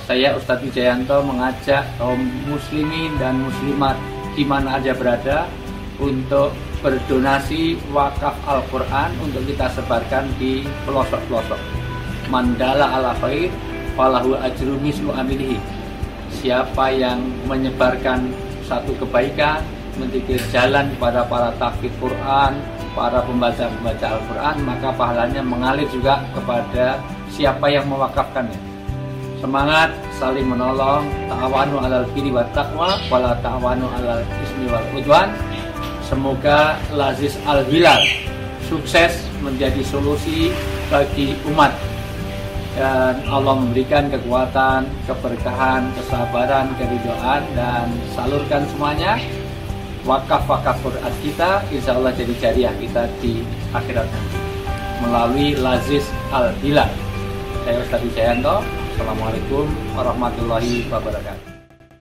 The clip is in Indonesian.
Saya Ustadz Wijayanto mengajak kaum muslimin dan muslimat di mana aja berada untuk berdonasi wakaf Al-Quran untuk kita sebarkan di pelosok-pelosok. Mandala ala khair falahu ajru mislu amilihi. Siapa yang menyebarkan satu kebaikan, mendikir jalan kepada para tahfidz Quran, para pembaca Al-Quran, maka pahalanya mengalir juga kepada siapa yang mewakafkannya. Semangat saling menolong, ta'awanu 'alal birri wat taqwa wala ta'awanu 'alal ismi wal udwan. Semoga Lazis Al-Hilal sukses menjadi solusi bagi umat, dan Allah memberikan kekuatan, keberkahan, kesabaran, keridhaan, dan salurkan semuanya wakaf-wakaf Quran kita, insya Allah jadi jariah kita di akhirat nanti melalui Lazis Al-Hilal. Saya Ustadz Wijayanto. Assalamualaikum warahmatullahi wabarakatuh.